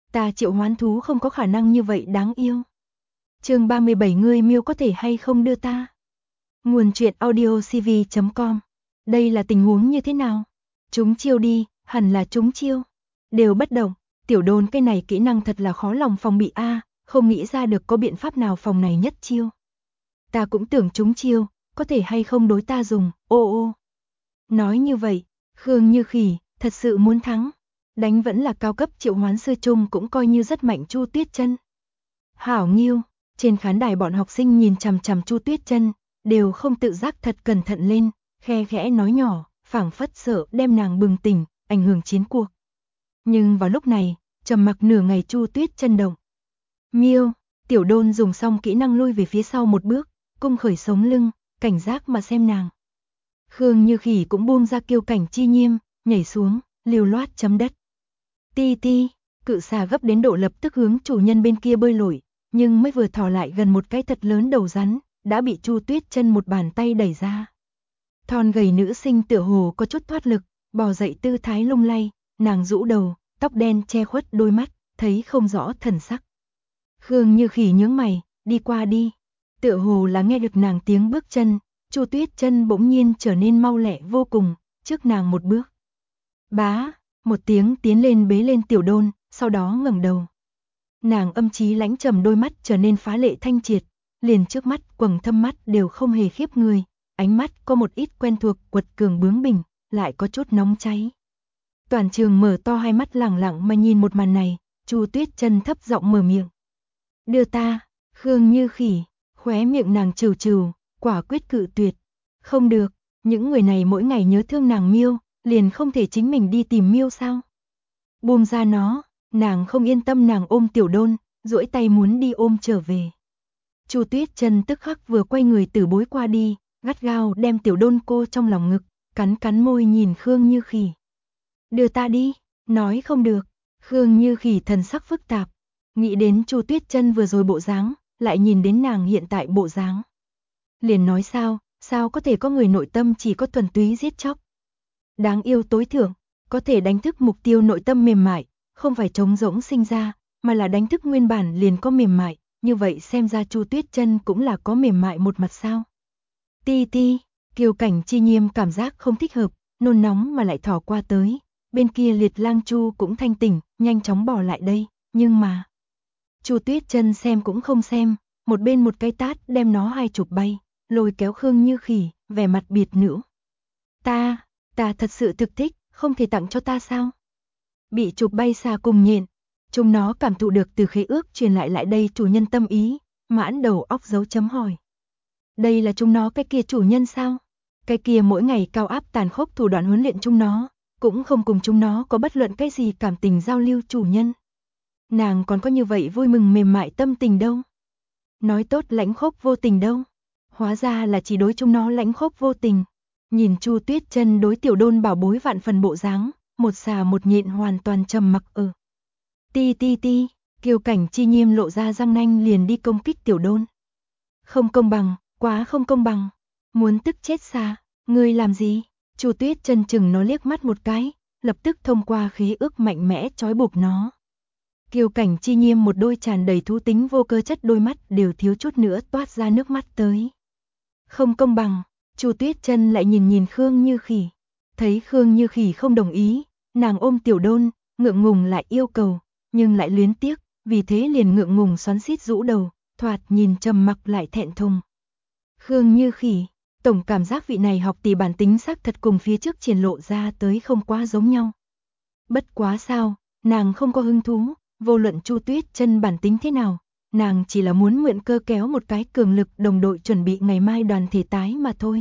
Ta triệu hoán thú không có khả năng như vậy đáng yêu. Chương 37 ngươi miêu có thể hay không đưa ta? Nguồn truyện audiocv.com. Đây là tình huống như thế nào? Chúng chiêu đi, hẳn là chúng chiêu. Đều bất động, tiểu đôn cái này kỹ năng thật là khó lòng phòng bị a, không nghĩ ra được có biện pháp nào phòng này nhất chiêu. Ta cũng tưởng chúng chiêu, có thể hay không đối ta dùng, ô ô. Nói như vậy, Khương Như Khỉ, thật sự muốn thắng. Đánh vẫn là cao cấp triệu hoán sư chung cũng coi như rất mạnh Chu Tuyết Chân. Hảo Nghiêu, trên khán đài bọn học sinh nhìn chằm chằm Chu Tuyết Chân, đều không tự giác thật cẩn thận lên, khe khẽ nói nhỏ, phảng phất sợ đem nàng bừng tỉnh, ảnh hưởng chiến cuộc. Nhưng vào lúc này, trầm mặc nửa ngày Chu Tuyết Chân động. Miêu, tiểu đôn dùng xong kỹ năng lui về phía sau một bước, cung khởi sống lưng, cảnh giác mà xem nàng. Khương Như Khỉ cũng buông ra kiêu cảnh chi nghiêm, nhảy xuống, liều loát chấm đất. Ti ti, cự xà gấp đến độ lập tức hướng chủ nhân bên kia bơi lội, nhưng mới vừa thò lại gần một cái thật lớn đầu rắn, đã bị Chu Tuyết Chân một bàn tay đẩy ra. Thon gầy nữ sinh tựa hồ có chút thoát lực, bò dậy tư thái lung lay, nàng rũ đầu, tóc đen che khuất đôi mắt, thấy không rõ thần sắc. Khương Như Khỉ nhướng mày, đi qua đi. Tựa hồ là nghe được nàng tiếng bước chân, Chu Tuyết Chân bỗng nhiên trở nên mau lẹ vô cùng, trước nàng một bước. Bá, một tiếng tiến lên bế lên tiểu đôn, sau đó ngẩng đầu. Nàng âm trí lãnh trầm đôi mắt trở nên phá lệ thanh triệt, liền trước mắt quầng thâm mắt đều không hề khiếp người, ánh mắt có một ít quen thuộc quật cường bướng bỉnh, lại có chút nóng cháy. Toàn trường mở to hai mắt lẳng lặng mà nhìn một màn này, Chu Tuyết Chân thấp giọng mở miệng. Đưa ta, Khương Như Khỉ, khóe miệng nàng trừ trừ, quả quyết cự tuyệt. Không được, những người này mỗi ngày nhớ thương nàng miêu, liền không thể chính mình đi tìm miêu sao? Buông ra nó, nàng không yên tâm nàng ôm tiểu đôn, duỗi tay muốn đi ôm trở về. Chu Tuyết Chân tức khắc vừa quay người từ bối qua đi, gắt gao đem tiểu đôn cô trong lòng ngực, cắn cắn môi nhìn Khương Như Khỉ. Đưa ta đi, nói không được, Khương Như Khỉ thần sắc phức tạp, nghĩ đến Chu Tuyết Chân vừa rồi bộ dáng, lại nhìn đến nàng hiện tại bộ dáng. Liền nói sao có thể có người nội tâm chỉ có thuần túy giết chóc. Đáng yêu tối thượng, có thể đánh thức mục tiêu nội tâm mềm mại, không phải trống rỗng sinh ra, mà là đánh thức nguyên bản liền có mềm mại, như vậy xem ra Chu Tuyết Chân cũng là có mềm mại một mặt sao. Ti ti, kiều cảnh chi nghiêm cảm giác không thích hợp, nôn nóng mà lại thò qua tới, bên kia Liệt Lang Chu cũng thanh tỉnh, nhanh chóng bỏ lại đây, nhưng mà Chu Tuyết Chân xem cũng không xem, một bên một cái tát đem nó hai chụp bay, lôi kéo Khương Như Khỉ, vẻ mặt biệt nữ. Ta thật sự thực thích, không thể tặng cho ta sao? Bị chụp bay xa cùng nhện, chúng nó cảm thụ được từ khế ước truyền lại đây chủ nhân tâm ý, mãn đầu óc dấu chấm hỏi. Đây là chúng nó cái kia chủ nhân sao? Cái kia mỗi ngày cao áp tàn khốc thủ đoạn huấn luyện chúng nó, cũng không cùng chúng nó có bất luận cái gì cảm tình giao lưu chủ nhân. Nàng còn có như vậy vui mừng mềm mại tâm tình đâu? Nói tốt lãnh khốc vô tình đâu? Hóa ra là chỉ đối chúng nó lãnh khốc vô tình. Nhìn Chu Tuyết Chân đối tiểu đôn bảo bối vạn phần bộ dáng, một xà một nhện hoàn toàn trầm mặc ở. Ti ti ti, kiều cảnh chi nghiêm lộ ra răng nanh liền đi công kích tiểu đôn. Không công bằng, quá không công bằng. Muốn tức chết xà, ngươi làm gì? Chu Tuyết Chân chừng nó liếc mắt một cái, lập tức thông qua khế ước mạnh mẽ trói buộc nó. Kiều cảnh chi nghiêm một đôi tràn đầy thú tính vô cơ chất đôi mắt đều thiếu chút nữa toát ra nước mắt tới. Không công bằng, Chu Tuyết Chân lại nhìn Khương Như Khỉ. Thấy Khương Như Khỉ không đồng ý, nàng ôm tiểu đôn, ngượng ngùng lại yêu cầu, nhưng lại luyến tiếc, vì thế liền ngượng ngùng xoắn xít rũ đầu, thoạt nhìn trầm mặc lại thẹn thùng. Khương Như Khỉ, tổng cảm giác vị này học tỷ bản tính xác thật cùng phía trước triển lộ ra tới không quá giống nhau. Bất quá sao, nàng không có hứng thú, vô luận Chu Tuyết Chân bản tính thế nào, nàng chỉ là muốn mượn cơ kéo một cái cường lực đồng đội chuẩn bị ngày mai đoàn thể tái mà thôi.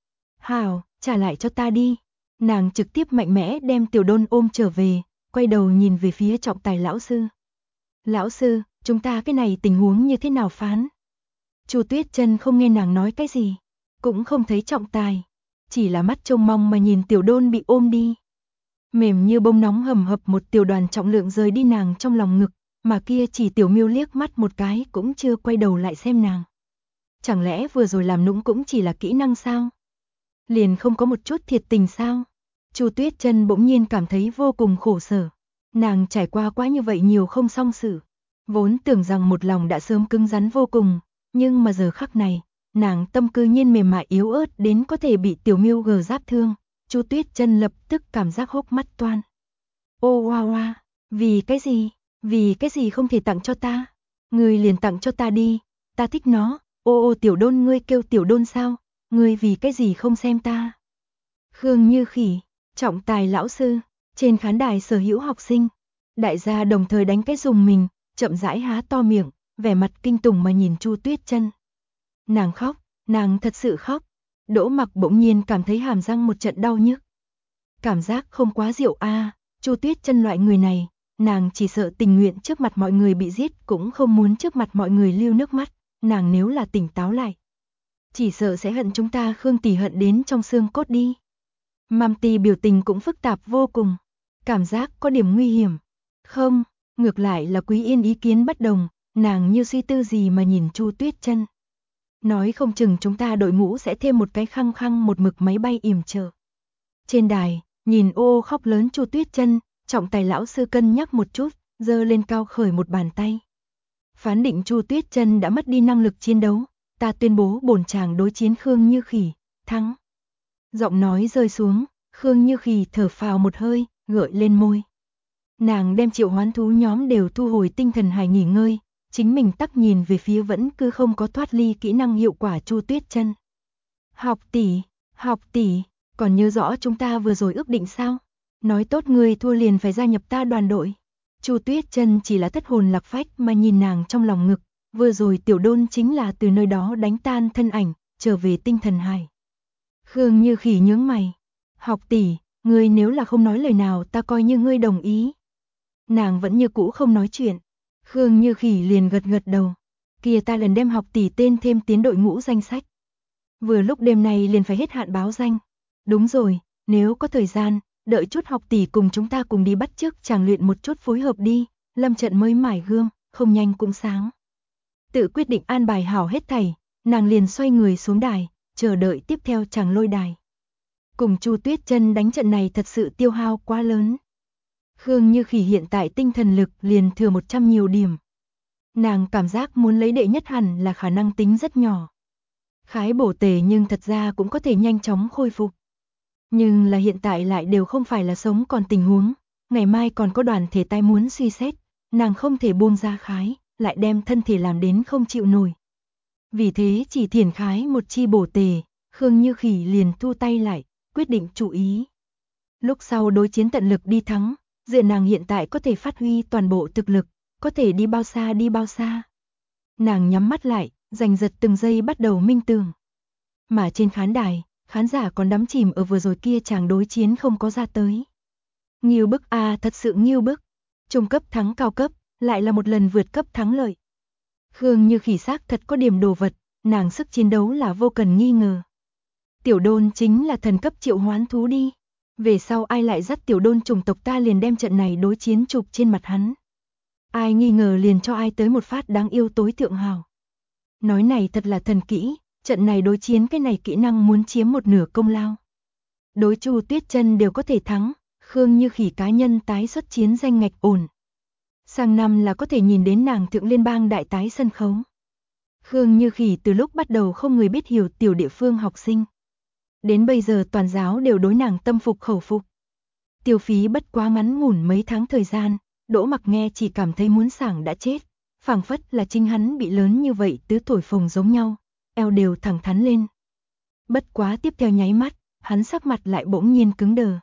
Hảo, trả lại cho ta đi. Nàng trực tiếp mạnh mẽ đem tiểu đôn ôm trở về, quay đầu nhìn về phía trọng tài lão sư. Lão sư, chúng ta cái này tình huống như thế nào phán? Chu Tuyết Chân không nghe nàng nói cái gì, cũng không thấy trọng tài, chỉ là mắt trông mong mà nhìn tiểu đôn bị ôm đi. Mềm như bông nóng hầm hập một tiểu đoàn trọng lượng rời đi nàng trong lòng ngực, mà kia chỉ tiểu miêu liếc mắt một cái cũng chưa quay đầu lại xem nàng. Chẳng lẽ vừa rồi làm nũng cũng chỉ là kỹ năng sao? Liền không có một chút thiệt tình sao? Chu Tuyết Chân bỗng nhiên cảm thấy vô cùng khổ sở. Nàng trải qua quá như vậy nhiều không song sự, vốn tưởng rằng một lòng đã sớm cứng rắn vô cùng, nhưng mà giờ khắc này, nàng tâm cư nhiên mềm mại yếu ớt đến có thể bị Tiểu Miêu gờ giáp thương. Chu Tuyết Chân lập tức cảm giác hốc mắt toan. Ô oa oa, vì cái gì không thể tặng cho ta? Ngươi liền tặng cho ta đi, ta thích nó. Ô Tiểu Đôn, ngươi kêu Tiểu Đôn sao? Ngươi vì cái gì không xem ta? Khương Như Khỉ, trọng tài lão sư, trên khán đài sở hữu học sinh, đại gia đồng thời đánh cái rùng mình, chậm rãi há to miệng, vẻ mặt kinh tủng mà nhìn Chu Tuyết Chân. Nàng khóc, nàng thật sự khóc. Đỗ Mặc bỗng nhiên cảm thấy hàm răng một trận đau nhức. Cảm giác không quá diệu a, Chu Tuyết Chân loại người này, nàng chỉ sợ tình nguyện trước mặt mọi người bị giết cũng không muốn trước mặt mọi người lưu nước mắt, nàng nếu là tỉnh táo lại, chỉ sợ sẽ hận chúng ta Khương tỷ hận đến trong xương cốt đi. Mam Ti biểu tình cũng phức tạp vô cùng, cảm giác có điểm nguy hiểm. Không, ngược lại là Quý Yên ý kiến bất đồng, nàng như suy tư gì mà nhìn Chu Tuyết Chân. Nói không chừng chúng ta đội ngũ sẽ thêm một cái khăng khăng một mực máy bay yểm trợ. Trên đài, nhìn ô khóc lớn Chu Tuyết Chân, trọng tài lão sư cân nhắc một chút, giơ lên cao khởi một bàn tay. Phán định Chu Tuyết Chân đã mất đi năng lực chiến đấu, ta tuyên bố bổn chàng đối chiến Khương Như Khỉ, thắng. Giọng nói rơi xuống, Khương Như Khỉ thở phào một hơi, gợi lên môi. Nàng đem triệu hoán thú nhóm đều thu hồi tinh thần hài nghỉ ngơi, chính mình tắc nhìn về phía vẫn cứ không có thoát ly kỹ năng hiệu quả Chu Tuyết Chân. Học tỷ, còn nhớ rõ chúng ta vừa rồi ước định sao? Nói tốt ngươi thua liền phải gia nhập ta đoàn đội. Chu Tuyết Chân chỉ là thất hồn lạc phách mà nhìn nàng trong lòng ngực, vừa rồi Tiểu Đôn chính là từ nơi đó đánh tan thân ảnh, trở về tinh thần hải. Khương Như Khỉ nhướng mày. Học tỷ, ngươi nếu là không nói lời nào ta coi như ngươi đồng ý. Nàng vẫn như cũ không nói chuyện. Khương Như Khỉ liền gật gật đầu. Kia ta lần đem học tỷ tên thêm tiến đội ngũ danh sách. Vừa lúc đêm nay liền phải hết hạn báo danh. Đúng rồi, nếu có thời gian, đợi chút học tỷ cùng chúng ta cùng đi bắt chước chàng luyện một chút phối hợp đi, lâm trận mới mải gươm, không nhanh cũng sáng. Tự quyết định an bài hảo hết thảy, nàng liền xoay người xuống đài, chờ đợi tiếp theo chàng lôi đài. Cùng Chu Tuyết Chân đánh trận này thật sự tiêu hao quá lớn. Khương Như Khỉ hiện tại tinh thần lực liền thừa 100 nhiều điểm. Nàng cảm giác muốn lấy đệ nhất hẳn là khả năng tính rất nhỏ. Khái bổ tề nhưng thật ra cũng có thể nhanh chóng khôi phục. Nhưng là hiện tại lại đều không phải là sống còn tình huống, ngày mai còn có đoàn thể tai muốn suy xét, nàng không thể buông ra khái, lại đem thân thể làm đến không chịu nổi. Vì thế chỉ thiển khái một chi bổ tề, Khương Như Khỉ liền thu tay lại, quyết định chú ý. Lúc sau đối chiến tận lực đi thắng, dựa nàng hiện tại có thể phát huy toàn bộ thực lực, có thể đi bao xa đi bao xa. Nàng nhắm mắt lại, giành giật từng giây bắt đầu minh tưởng. Mà trên khán đài, khán giả còn đắm chìm ở vừa rồi kia chàng đối chiến không có ra tới. Nghiêu bức a, thật sự nghiêu bức. Trung cấp thắng cao cấp, lại là một lần vượt cấp thắng lợi. Khương Như Khỉ xác thật có điểm đồ vật, nàng sức chiến đấu là vô cần nghi ngờ. Tiểu Đôn chính là thần cấp triệu hoán thú đi. Về sau ai lại dắt Tiểu Đôn chủng tộc ta liền đem trận này đối chiến chụp trên mặt hắn. Ai nghi ngờ liền cho ai tới một phát đáng yêu tối thượng hào. Nói này thật là thần kỹ, trận này đối chiến cái này kỹ năng muốn chiếm một nửa công lao. Đối Chu Tuyết Chân đều có thể thắng, Khương Như Khỉ cá nhân tái xuất chiến danh ngạch ổn. Sang năm là có thể nhìn đến nàng thượng liên bang đại tái sân khấu. Khương Như Khỉ từ lúc bắt đầu không người biết hiểu tiểu địa phương học sinh. Đến bây giờ toàn giáo đều đối nàng tâm phục khẩu phục. Tiêu phí bất quá ngắn ngủn mấy tháng thời gian, Đỗ Mặc nghe chỉ cảm thấy muốn sảng đã chết. Phảng phất là chính hắn bị lớn như vậy tứ thổi phồng giống nhau, eo đều thẳng thắn lên. Bất quá tiếp theo nháy mắt, hắn sắc mặt lại bỗng nhiên cứng đờ.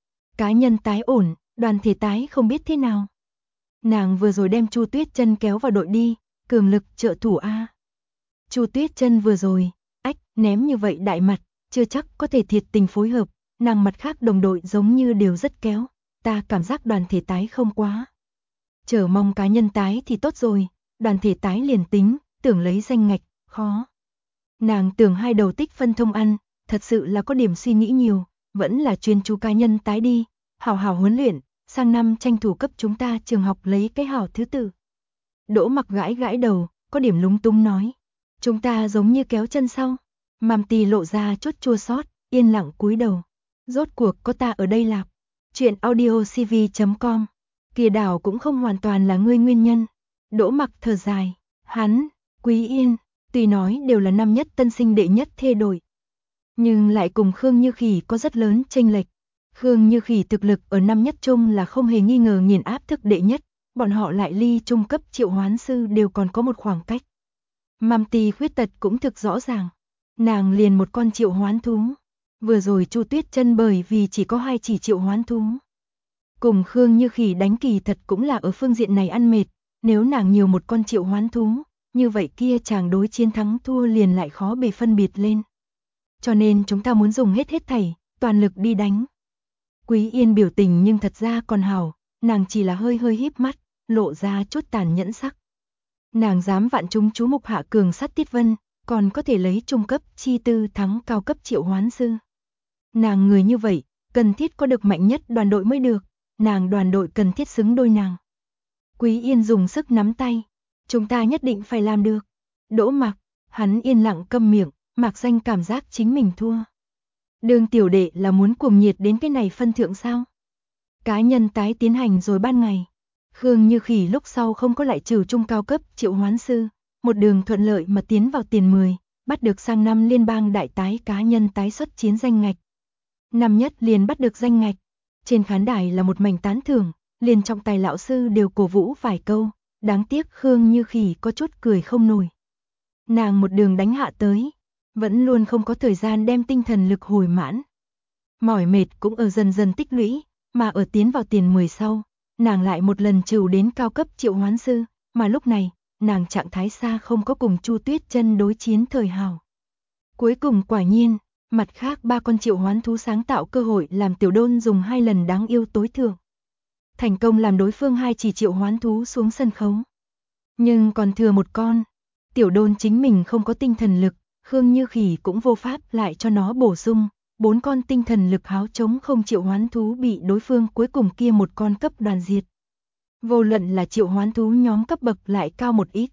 Cá nhân tái ổn, đoàn thể tái không biết thế nào. Nàng vừa rồi đem Chu Tuyết Chân kéo vào đội đi, cường lực trợ thủ a. Chu Tuyết Chân vừa rồi, ném như vậy đại mặt, chưa chắc có thể thiệt tình phối hợp, nàng mặt khác đồng đội giống như đều rất kéo, ta cảm giác đoàn thể tái không quá. Chờ mong cá nhân tái thì tốt rồi, đoàn thể tái liền tính, tưởng lấy danh ngạch, khó. Nàng tưởng hai đầu tích phân thông ăn, thật sự là có điểm suy nghĩ nhiều, vẫn là chuyên chú cá nhân tái đi, hảo hảo huấn luyện, sang năm tranh thủ cấp chúng ta trường học lấy cái hảo thứ tự. Đỗ Mặc gãi gãi đầu, có điểm lúng túng nói, chúng ta giống như kéo chân sau. Mam Ti lộ ra chút chua xót, yên lặng cúi đầu. Rốt cuộc có ta ở đây lạp. Chuyện audiocv.com Kia đảo cũng không hoàn toàn là ngươi nguyên nhân. Đỗ Mặc thở dài, hắn, Quý Yên, tuy nói đều là năm nhất tân sinh đệ nhất thê đội, nhưng lại cùng Khương Như Khỉ có rất lớn chênh lệch. Khương Như Khỉ thực lực ở năm nhất chung là không hề nghi ngờ nghiền áp thức đệ nhất, bọn họ lại ly trung cấp triệu hoán sư đều còn có một khoảng cách. Mam Tì khuyết tật cũng thực rõ ràng, nàng liền một con triệu hoán thú. Vừa rồi Chu Tuyết Chân bởi vì chỉ có 2 chỉ triệu hoán thú, cùng Khương Như Khỉ đánh kỳ thật cũng là ở phương diện này ăn mệt, nếu nàng nhiều một con triệu hoán thú, như vậy kia chàng đối chiến thắng thua liền lại khó bề phân biệt lên. Cho nên chúng ta muốn dùng hết thảy, toàn lực đi đánh. Quý Yên biểu tình nhưng thật ra còn hảo, nàng chỉ là hơi hơi híp mắt, lộ ra chút tàn nhẫn sắc. Nàng dám vạn chúng chú mục hạ cường sát Tiết Vân, còn có thể lấy trung cấp chi tư thắng cao cấp triệu hoán sư. Nàng người như vậy, cần thiết có được mạnh nhất đoàn đội mới được, nàng đoàn đội cần thiết xứng đôi nàng. Quý Yên dùng sức nắm tay, chúng ta nhất định phải làm được. Đỗ Mặc, hắn yên lặng câm miệng, Mạc Danh cảm giác chính mình thua. Đường tiểu đệ là muốn cuồng nhiệt đến cái này phân thượng sao? Cá nhân tái tiến hành rồi ban ngày. Khương Như Khỉ lúc sau không có lại trừ trung cao cấp triệu hoán sư, một đường thuận lợi mà tiến vào tiền 10, bắt được sang năm liên bang đại tái cá nhân tái xuất chiến danh ngạch. Năm nhất liền bắt được danh ngạch. Trên khán đài là một mảnh tán thưởng, liền trọng tài lão sư đều cổ vũ vài câu, đáng tiếc Khương Như Khỉ có chút cười không nổi. Nàng một đường đánh hạ tới, vẫn luôn không có thời gian đem tinh thần lực hồi mãn. Mỏi mệt cũng ở dần dần tích lũy, mà ở tiến vào tiền 10 sau, nàng lại một lần trừ đến cao cấp triệu hoán sư, mà lúc này, nàng trạng thái xa không có cùng Chu Tuyết Chân đối chiến thời hào. Cuối cùng quả nhiên, mặt khác 3 con triệu hoán thú sáng tạo cơ hội làm Tiểu Đôn dùng 2 lần đáng yêu tối thượng. Thành công làm đối phương 2 chỉ triệu hoán thú xuống sân khấu. Nhưng còn thừa một con, Tiểu Đôn chính mình không có tinh thần lực, Khương Như Khỉ cũng vô pháp lại cho nó bổ sung, 4 con tinh thần lực háo chống không triệu hoán thú bị đối phương cuối cùng kia một con cấp đoàn diệt. Vô luận là triệu hoán thú nhóm cấp bậc lại cao một ít,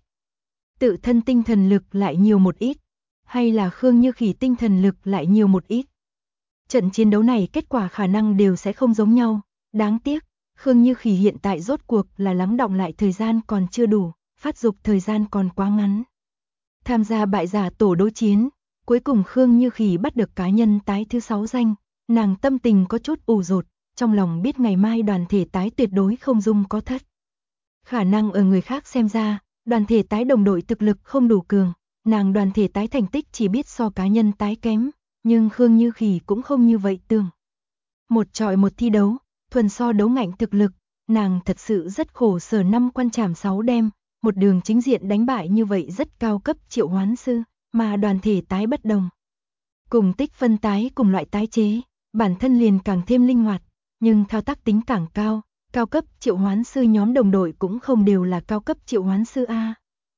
tự thân tinh thần lực lại nhiều một ít, hay là Khương Như Khỉ tinh thần lực lại nhiều một ít. Trận chiến đấu này kết quả khả năng đều sẽ không giống nhau, đáng tiếc, Khương Như Khỉ hiện tại rốt cuộc là lắng đọng lại thời gian còn chưa đủ, phát dục thời gian còn quá ngắn. Tham gia bại giả tổ đối chiến, cuối cùng Khương Như Khỉ bắt được cá nhân tái thứ 6 danh, nàng tâm tình có chút ủ rột, trong lòng biết ngày mai đoàn thể tái tuyệt đối không dung có thất. Khả năng ở người khác xem ra, đoàn thể tái đồng đội thực lực không đủ cường, nàng đoàn thể tái thành tích chỉ biết so cá nhân tái kém, nhưng Khương Như Khỉ cũng không như vậy tưởng. Một chọi một thi đấu, thuần so đấu ngạnh thực lực, nàng thật sự rất khổ sở 5 quan trảm 6 đêm, một đường chính diện đánh bại như vậy rất cao cấp triệu hoán sư, mà đoàn thể tái bất đồng. Cùng tích phân tái cùng loại tái chế, bản thân liền càng thêm linh hoạt, nhưng thao tác tính càng cao, cao cấp triệu hoán sư nhóm đồng đội cũng không đều là cao cấp triệu hoán sư A.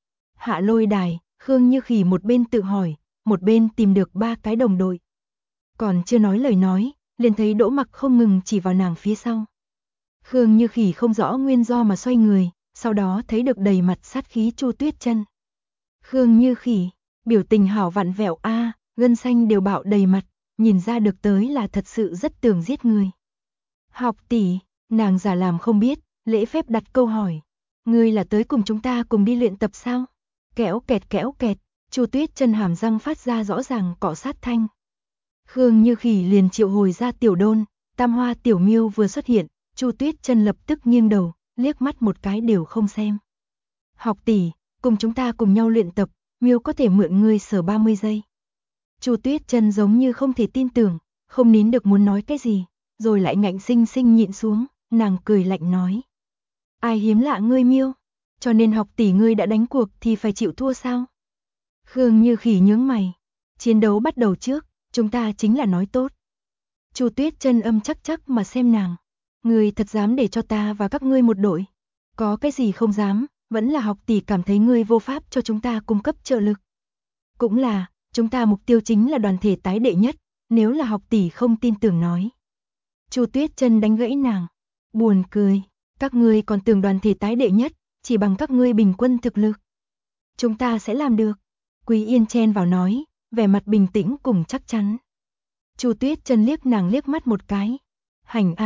Hạ lôi đài, Khương Như Khỉ một bên tự hỏi, một bên tìm được 3 cái đồng đội. Còn chưa nói lời nói, liền thấy Đỗ Mặc không ngừng chỉ vào nàng phía sau. Khương Như Khỉ không rõ nguyên do mà xoay người, sau đó thấy được đầy mặt sát khí Chu Tuyết Chân. Khương Như Khỉ, biểu tình hảo vặn vẹo a, gân xanh đều bạo đầy mặt, nhìn ra được tới là thật sự rất tưởng giết người. Học tỷ, nàng giả làm không biết, lễ phép đặt câu hỏi. Ngươi là tới cùng chúng ta cùng đi luyện tập sao? Kéo kẹt, Chu Tuyết Chân hàm răng phát ra rõ ràng cọ sát thanh. Khương Như Khỉ liền triệu hồi ra Tiểu Đôn, Tam Hoa Tiểu Miêu vừa xuất hiện, Chu Tuyết Chân lập tức nghiêng đầu, liếc mắt một cái đều không xem. Học tỷ, cùng chúng ta cùng nhau luyện tập, Miêu có thể mượn ngươi sở 30 giây. Chu Tuyết Chân giống như không thể tin tưởng, không nín được muốn nói cái gì, rồi lại ngạnh sinh sinh nhịn xuống, nàng cười lạnh nói. Ai hiếm lạ ngươi Miêu, cho nên học tỷ ngươi đã đánh cuộc thì phải chịu thua sao? Khương Như Khỉ nhướng mày, chiến đấu bắt đầu trước, chúng ta chính là nói tốt. Chu Tuyết Chân âm chắc chắc mà xem nàng. Ngươi thật dám để cho ta và các ngươi một đội? Có cái gì không dám, vẫn là học tỷ cảm thấy ngươi vô pháp cho chúng ta cung cấp trợ lực. Cũng là, chúng ta mục tiêu chính là đoàn thể tái đệ nhất, nếu là học tỷ không tin tưởng nói. Chu Tuyết Chân đánh gãy nàng, buồn cười, các ngươi còn tưởng đoàn thể tái đệ nhất, chỉ bằng các ngươi bình quân thực lực. Chúng ta sẽ làm được. Quý Yên chen vào nói, vẻ mặt bình tĩnh cùng chắc chắn. Chu Tuyết Chân liếc nàng liếc mắt một cái. Hành a,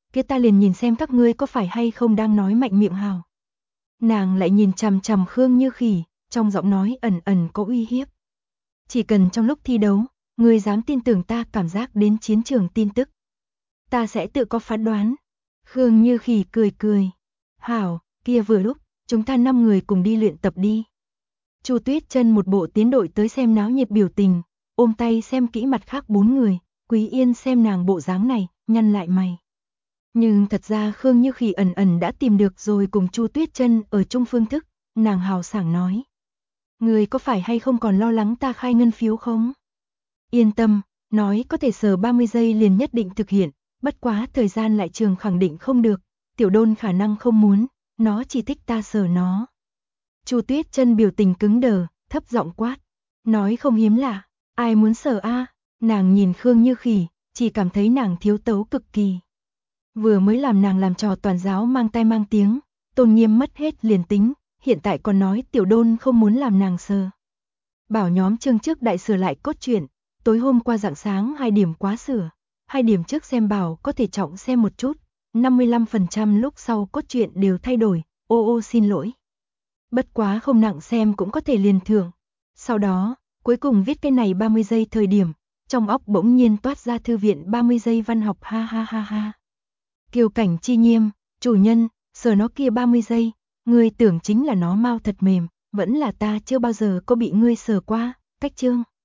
kia ta liền nhìn xem các ngươi có phải hay không đang nói mạnh miệng hào. Nàng lại nhìn chằm chằm Khương Như Khỉ, trong giọng nói ẩn ẩn có uy hiếp. Chỉ cần trong lúc thi đấu, ngươi dám tin tưởng ta cảm giác đến chiến trường tin tức. Ta sẽ tự có phán đoán. Khương Như Khỉ cười cười. Hảo, kia vừa lúc, chúng ta 5 người cùng đi luyện tập đi. Chu Tuyết Chân một bộ tiến đội tới xem náo nhiệt biểu tình, ôm tay xem kỹ mặt khác 4 người, Quý Yên xem nàng bộ dáng này, nhăn lại mày. Nhưng thật ra Khương Như Khỉ ẩn ẩn đã tìm được rồi cùng Chu Tuyết Chân ở chung phương thức, nàng hào sảng nói. Người có phải hay không còn lo lắng ta khai ngân phiếu không? Yên tâm, nói có thể sờ 30 giây liền nhất định thực hiện, bất quá thời gian lại trường khẳng định không được, Tiểu Đôn khả năng không muốn, nó chỉ thích ta sờ nó. Chu Tuyết Chân biểu tình cứng đờ, thấp giọng quát, nói không hiếm lạ, ai muốn sờ a? Nàng nhìn Khương Như Khỉ, chỉ cảm thấy nàng thiếu tấu cực kỳ. Vừa mới làm nàng làm trò toàn giáo mang tai mang tiếng, tôn nghiêm mất hết liền tính, hiện tại còn nói Tiểu Đôn không muốn làm nàng sờ. Bảo nhóm chương trước đại sửa lại cốt truyện, tối hôm qua rạng sáng 2 điểm quá sửa, 2 điểm trước xem bảo có thể trọng xem một chút, 55% lúc sau cốt truyện đều thay đổi, ô xin lỗi. Bất quá không nặng xem cũng có thể liền thưởng. Sau đó, cuối cùng viết cái này 30 giây thời điểm, trong óc bỗng nhiên toát ra thư viện 30 giây văn học ha ha ha ha. Kiều Cảnh Chi Nhiêm, chủ nhân, sờ nó kia 30 giây, ngươi tưởng chính là nó mau thật mềm, vẫn là ta chưa bao giờ có bị ngươi sờ qua, cách chương.